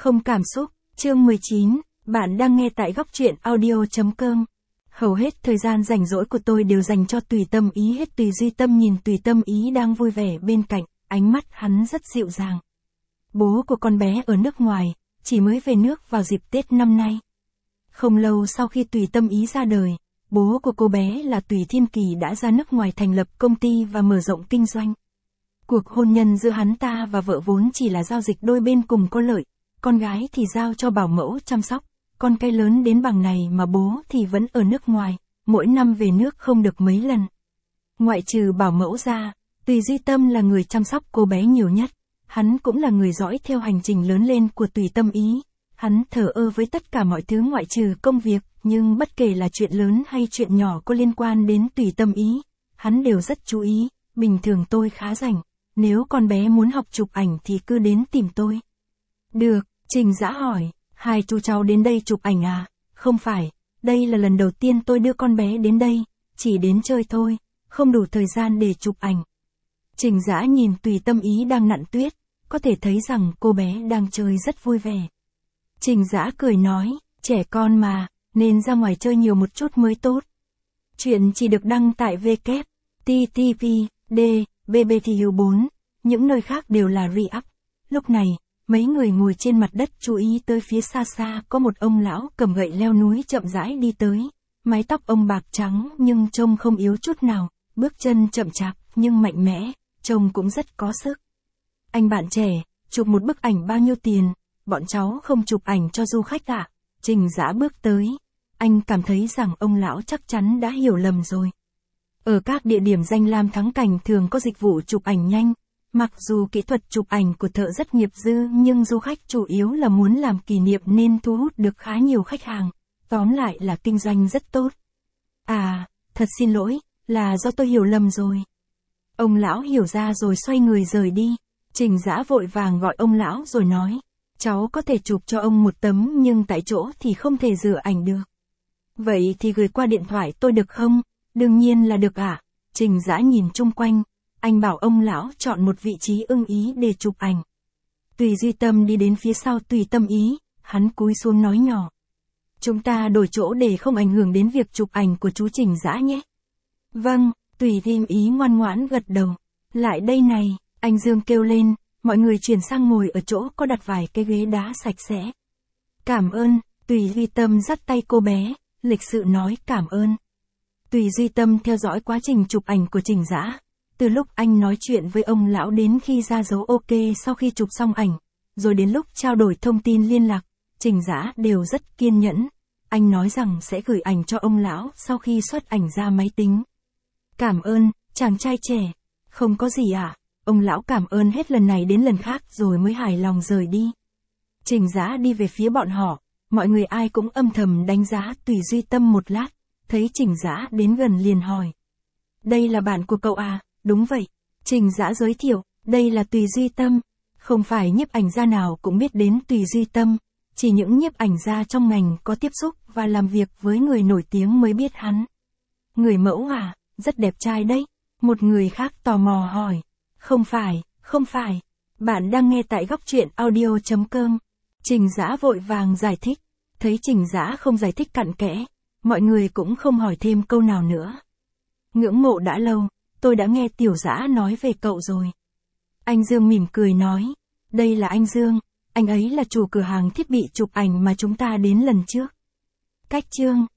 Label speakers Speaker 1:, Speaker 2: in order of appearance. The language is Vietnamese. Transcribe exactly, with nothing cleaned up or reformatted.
Speaker 1: Không cảm xúc, chương mười chín, bạn đang nghe tại góc truyện audio.com. Hầu hết thời gian rảnh rỗi của tôi đều dành cho Tùy Tâm Ý hết. Tùy Duy Tâm nhìn Tùy Tâm Ý đang vui vẻ bên cạnh, ánh mắt hắn rất dịu dàng. Bố của con bé ở nước ngoài, chỉ mới về nước vào dịp Tết năm nay. Không lâu sau khi Tùy Tâm Ý ra đời, bố của cô bé là Tùy Thiên Kỳ đã ra nước ngoài thành lập công ty và mở rộng kinh doanh. Cuộc hôn nhân giữa hắn ta và vợ vốn chỉ là giao dịch đôi bên cùng có lợi, con gái thì giao cho bảo mẫu chăm sóc, con cái lớn đến bằng này mà bố thì vẫn ở nước ngoài, mỗi năm về nước không được mấy lần. Ngoại trừ bảo mẫu ra, Tùy Duy Tâm là người chăm sóc cô bé nhiều nhất, hắn cũng là người dõi theo hành trình lớn lên của Tùy Tâm Ý. Hắn thờ ơ với tất cả mọi thứ ngoại trừ công việc, nhưng bất kể là chuyện lớn hay chuyện nhỏ có liên quan đến Tùy Tâm Ý, hắn đều rất chú ý. Bình thường tôi khá rảnh, nếu con bé muốn học chụp ảnh thì cứ đến tìm tôi. Được, Trình Dã hỏi, hai chú cháu đến đây chụp ảnh à? Không phải, đây là lần đầu tiên tôi đưa con bé đến đây, chỉ đến chơi thôi, không đủ thời gian để chụp ảnh. Trình Dã nhìn Tùy Tâm Ý đang nặn tuyết, có thể thấy rằng cô bé đang chơi rất vui vẻ. Trình Dã cười nói, trẻ con mà, nên ra ngoài chơi nhiều một chút mới tốt. Chuyện chỉ được đăng tại W T T P D B B T U bốn, những nơi khác đều là re-up. Lúc này, mấy người ngồi trên mặt đất chú ý tới phía xa xa có một ông lão cầm gậy leo núi chậm rãi đi tới. Mái tóc ông bạc trắng nhưng trông không yếu chút nào, bước chân chậm chạp nhưng mạnh mẽ, trông cũng rất có sức. Anh bạn trẻ, chụp một bức ảnh bao nhiêu tiền? Bọn cháu không chụp ảnh cho du khách ạ. À? Trình Dã bước tới. Anh cảm thấy rằng ông lão chắc chắn đã hiểu lầm rồi. Ở các địa điểm danh lam thắng cảnh thường có dịch vụ chụp ảnh nhanh. Mặc dù kỹ thuật chụp ảnh của thợ rất nghiệp dư nhưng du khách chủ yếu là muốn làm kỷ niệm nên thu hút được khá nhiều khách hàng. Tóm lại là kinh doanh rất tốt. À, thật xin lỗi, là do tôi hiểu lầm rồi. Ông lão hiểu ra rồi xoay người rời đi. Trình Dã vội vàng gọi ông lão rồi nói. Cháu có thể chụp cho ông một tấm nhưng tại chỗ thì không thể rửa ảnh được. Vậy thì gửi qua điện thoại tôi được không? Đương nhiên là được ạ. À? Trình Dã nhìn chung quanh. Anh bảo ông lão chọn một vị trí ưng ý để chụp ảnh. Tùy Duy Tâm đi đến phía sau Tùy Tâm Ý, hắn cúi xuống nói nhỏ. Chúng ta đổi chỗ để không ảnh hưởng đến việc chụp ảnh của chú Trình Dã nhé. Vâng, Tùy Tâm Ý ngoan ngoãn gật đầu. Lại đây này, anh Dương kêu lên, mọi người chuyển sang ngồi ở chỗ có đặt vài cái ghế đá sạch sẽ. Cảm ơn, Tùy Duy Tâm dắt tay cô bé, lịch sự nói cảm ơn. Tùy Duy Tâm theo dõi quá trình chụp ảnh của Trình Dã. Từ lúc anh nói chuyện với ông lão đến khi ra dấu ok sau khi chụp xong ảnh, rồi đến lúc trao đổi thông tin liên lạc, Trình Dã đều rất kiên nhẫn. Anh nói rằng sẽ gửi ảnh cho ông lão sau khi xuất ảnh ra máy tính. Cảm ơn, chàng trai trẻ. Không có gì ạ. À? Ông lão cảm ơn hết lần này đến lần khác rồi mới hài lòng rời đi. Trình Dã đi về phía bọn họ, mọi người ai cũng âm thầm đánh giá Tùy Duy Tâm một lát, thấy Trình Dã đến gần liền hỏi. Đây là bạn của cậu à? Đúng vậy. Trình Dã giới thiệu, đây là Tùy Duy Tâm. Không phải nhiếp ảnh gia nào cũng biết đến Tùy Duy Tâm, chỉ những nhiếp ảnh gia trong ngành có tiếp xúc và làm việc với người nổi tiếng mới biết hắn. Người mẫu à, rất đẹp trai đấy. Một người khác tò mò hỏi. Không phải, không phải. Bạn đang nghe tại góc truyện audio.com. Trình Dã vội vàng giải thích. Thấy Trình Dã không giải thích cặn kẽ, mọi người cũng không hỏi thêm câu nào nữa. Ngưỡng mộ đã lâu, tôi đã nghe Tiểu Dã nói về cậu rồi. Anh Dương mỉm cười nói. Đây là anh Dương, anh ấy là chủ cửa hàng thiết bị chụp ảnh mà chúng ta đến lần trước. Cách chương.